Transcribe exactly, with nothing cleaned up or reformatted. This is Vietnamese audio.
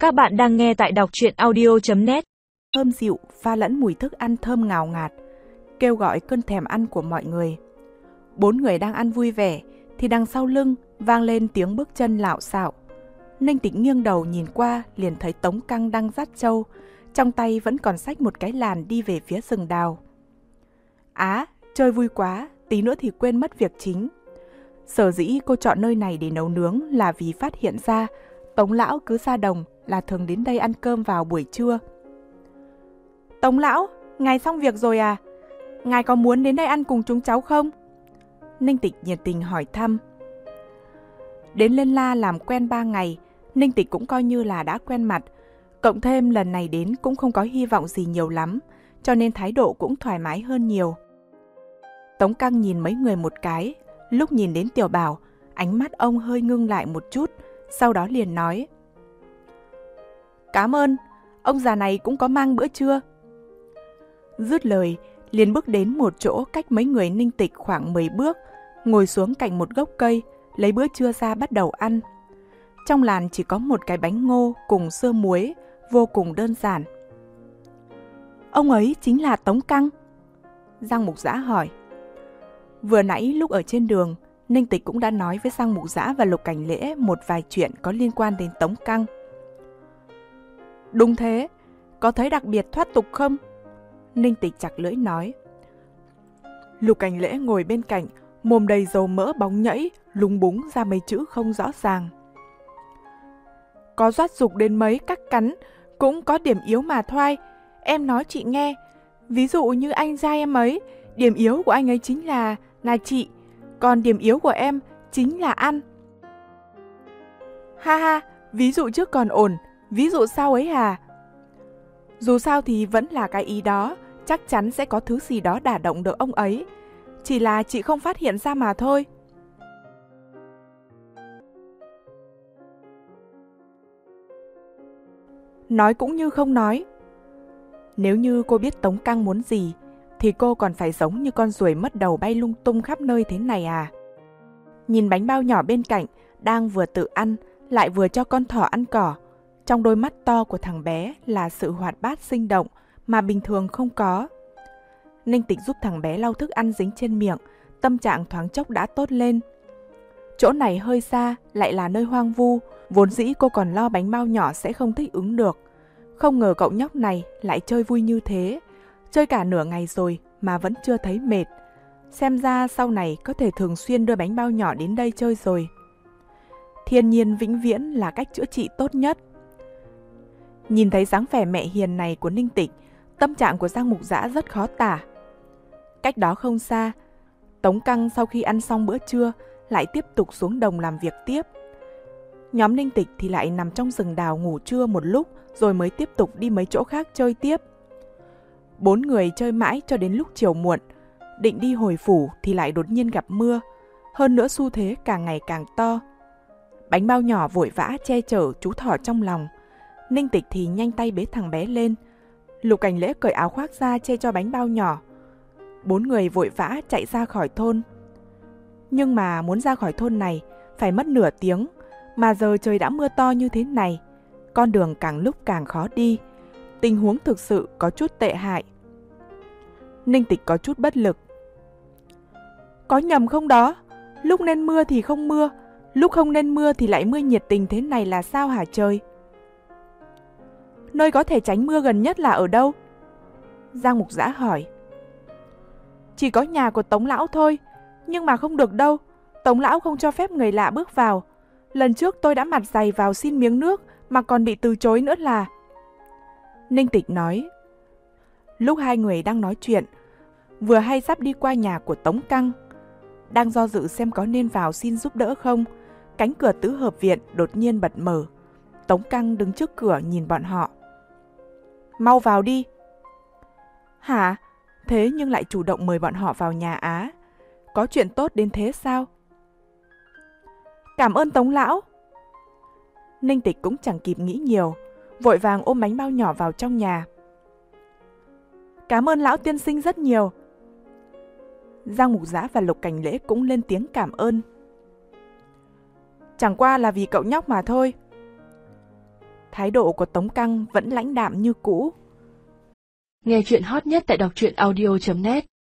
Các bạn đang nghe tại đọc truyện audio chấm net. Thơm dịu pha lẫn mùi thức ăn thơm ngào ngạt, kêu gọi cơn thèm ăn của mọi người. Bốn người đang ăn vui vẻ, thì đằng sau lưng vang lên tiếng bước chân lạo xạo. Ninh Tịch nghiêng đầu nhìn qua, liền thấy Tống Căng đang dắt trâu, trong tay vẫn còn xách một cái làn đi về phía rừng đào. Á, chơi vui quá, tí nữa thì quên mất việc chính. Sở dĩ cô chọn nơi này để nấu nướng là vì phát hiện ra Tống lão cứ ra đồng là thường đến đây ăn cơm vào buổi trưa. Tống lão, ngài xong việc rồi à? Ngài có muốn đến đây ăn cùng chúng cháu không? Ninh Tịch nhiệt tình hỏi thăm. Đến Lên La làm quen ba ngày, Ninh Tịch cũng coi như là đã quen mặt. Cộng thêm lần này đến cũng không có hy vọng gì nhiều lắm, cho nên thái độ cũng thoải mái hơn nhiều. Tống Căng nhìn mấy người một cái, lúc nhìn đến Tiểu Bảo, ánh mắt ông hơi ngưng lại một chút, sau đó liền nói. Cảm ơn, ông già này cũng có mang bữa trưa. Dứt lời, liền bước đến một chỗ cách mấy người Ninh Tịch khoảng mười bước, ngồi xuống cạnh một gốc cây, lấy bữa trưa ra bắt đầu ăn. Trong làn chỉ có một cái bánh ngô cùng sơ muối, vô cùng đơn giản. Ông ấy chính là Tống Căng? Giang Mục Dã hỏi. Vừa nãy lúc ở trên đường, Ninh Tịch cũng đã nói với Giang Mục Dã và Lục Cảnh Lễ một vài chuyện có liên quan đến Tống Căng. Đúng thế, có thấy đặc biệt thoát tục không? Ninh Tịch chặt lưỡi nói. Lục Cảnh Lễ ngồi bên cạnh, mồm đầy dầu mỡ bóng nhẫy, lúng búng ra mấy chữ không rõ ràng. Có doát dục đến mấy cắt cắn, cũng có điểm yếu mà thoai. Em nói chị nghe, ví dụ như anh trai em ấy, điểm yếu của anh ấy chính là, là chị, còn điểm yếu của em chính là ăn. Ha ha, ví dụ trước còn ổn, ví dụ sau ấy à? Dù sao thì vẫn là cái ý đó, chắc chắn sẽ có thứ gì đó đả động được ông ấy. Chỉ là chị không phát hiện ra mà thôi. Nói cũng như không nói. Nếu như cô biết Tống Căng muốn gì, thì cô còn phải giống như con ruồi mất đầu bay lung tung khắp nơi thế này à? Nhìn bánh bao nhỏ bên cạnh, đang vừa tự ăn, lại vừa cho con thỏ ăn cỏ. Trong đôi mắt to của thằng bé là sự hoạt bát sinh động mà bình thường không có. Ninh Tịch giúp thằng bé lau thức ăn dính trên miệng, tâm trạng thoáng chốc đã tốt lên. Chỗ này hơi xa, lại là nơi hoang vu, vốn dĩ cô còn lo bánh bao nhỏ sẽ không thích ứng được. Không ngờ cậu nhóc này lại chơi vui như thế, chơi cả nửa ngày rồi mà vẫn chưa thấy mệt. Xem ra sau này có thể thường xuyên đưa bánh bao nhỏ đến đây chơi rồi. Thiên nhiên vĩnh viễn là cách chữa trị tốt nhất. Nhìn thấy dáng vẻ mẹ hiền này của Ninh Tịch, tâm trạng của Giang Mục Dã rất khó tả. Cách đó không xa, Tống Căng sau khi ăn xong bữa trưa lại tiếp tục xuống đồng làm việc tiếp. Nhóm Ninh Tịch thì lại nằm trong rừng đào ngủ trưa một lúc rồi mới tiếp tục đi mấy chỗ khác chơi tiếp. Bốn người chơi mãi cho đến lúc chiều muộn, định đi hồi phủ thì lại đột nhiên gặp mưa, hơn nữa xu thế càng ngày càng to. Bánh bao nhỏ vội vã che chở chú thỏ trong lòng, Ninh Tịch thì nhanh tay bế thằng bé lên. Lục Cảnh Lễ cởi áo khoác ra che cho bánh bao nhỏ. Bốn người vội vã chạy ra khỏi thôn. Nhưng mà muốn ra khỏi thôn này phải mất nửa tiếng, mà giờ trời đã mưa to như thế này, con đường càng lúc càng khó đi, tình huống thực sự có chút tệ hại. Ninh Tịch có chút bất lực. Có nhầm không đó? Lúc nên mưa thì không mưa, lúc không nên mưa thì lại mưa nhiệt tình thế này là sao hả trời? Nơi có thể tránh mưa gần nhất là ở đâu? Giang Mục Dã hỏi. Chỉ có nhà của Tống lão thôi, nhưng mà không được đâu, Tống lão không cho phép người lạ bước vào. Lần trước tôi đã mặt dày vào xin miếng nước mà còn bị từ chối nữa là. Ninh Tịch nói. Lúc hai người đang nói chuyện, vừa hay sắp đi qua nhà của Tống Căng. Đang do dự xem có nên vào xin giúp đỡ không, cánh cửa tứ hợp viện đột nhiên bật mở. Tống Căng đứng trước cửa nhìn bọn họ. Mau vào đi. Hả? Thế nhưng lại chủ động mời bọn họ vào nhà á? Có chuyện tốt đến thế sao? Cảm ơn Tống lão. Ninh Tịch cũng chẳng kịp nghĩ nhiều, vội vàng ôm bánh bao nhỏ vào trong nhà. Cảm ơn lão tiên sinh rất nhiều. Giang Mục Dã và Lục Cảnh Lễ cũng lên tiếng cảm ơn. Chẳng qua là vì cậu nhóc mà thôi. Thái độ của Tống Căng vẫn lãnh đạm như cũ. Nghe chuyện hot nhất tại đọc truyện audio chấm net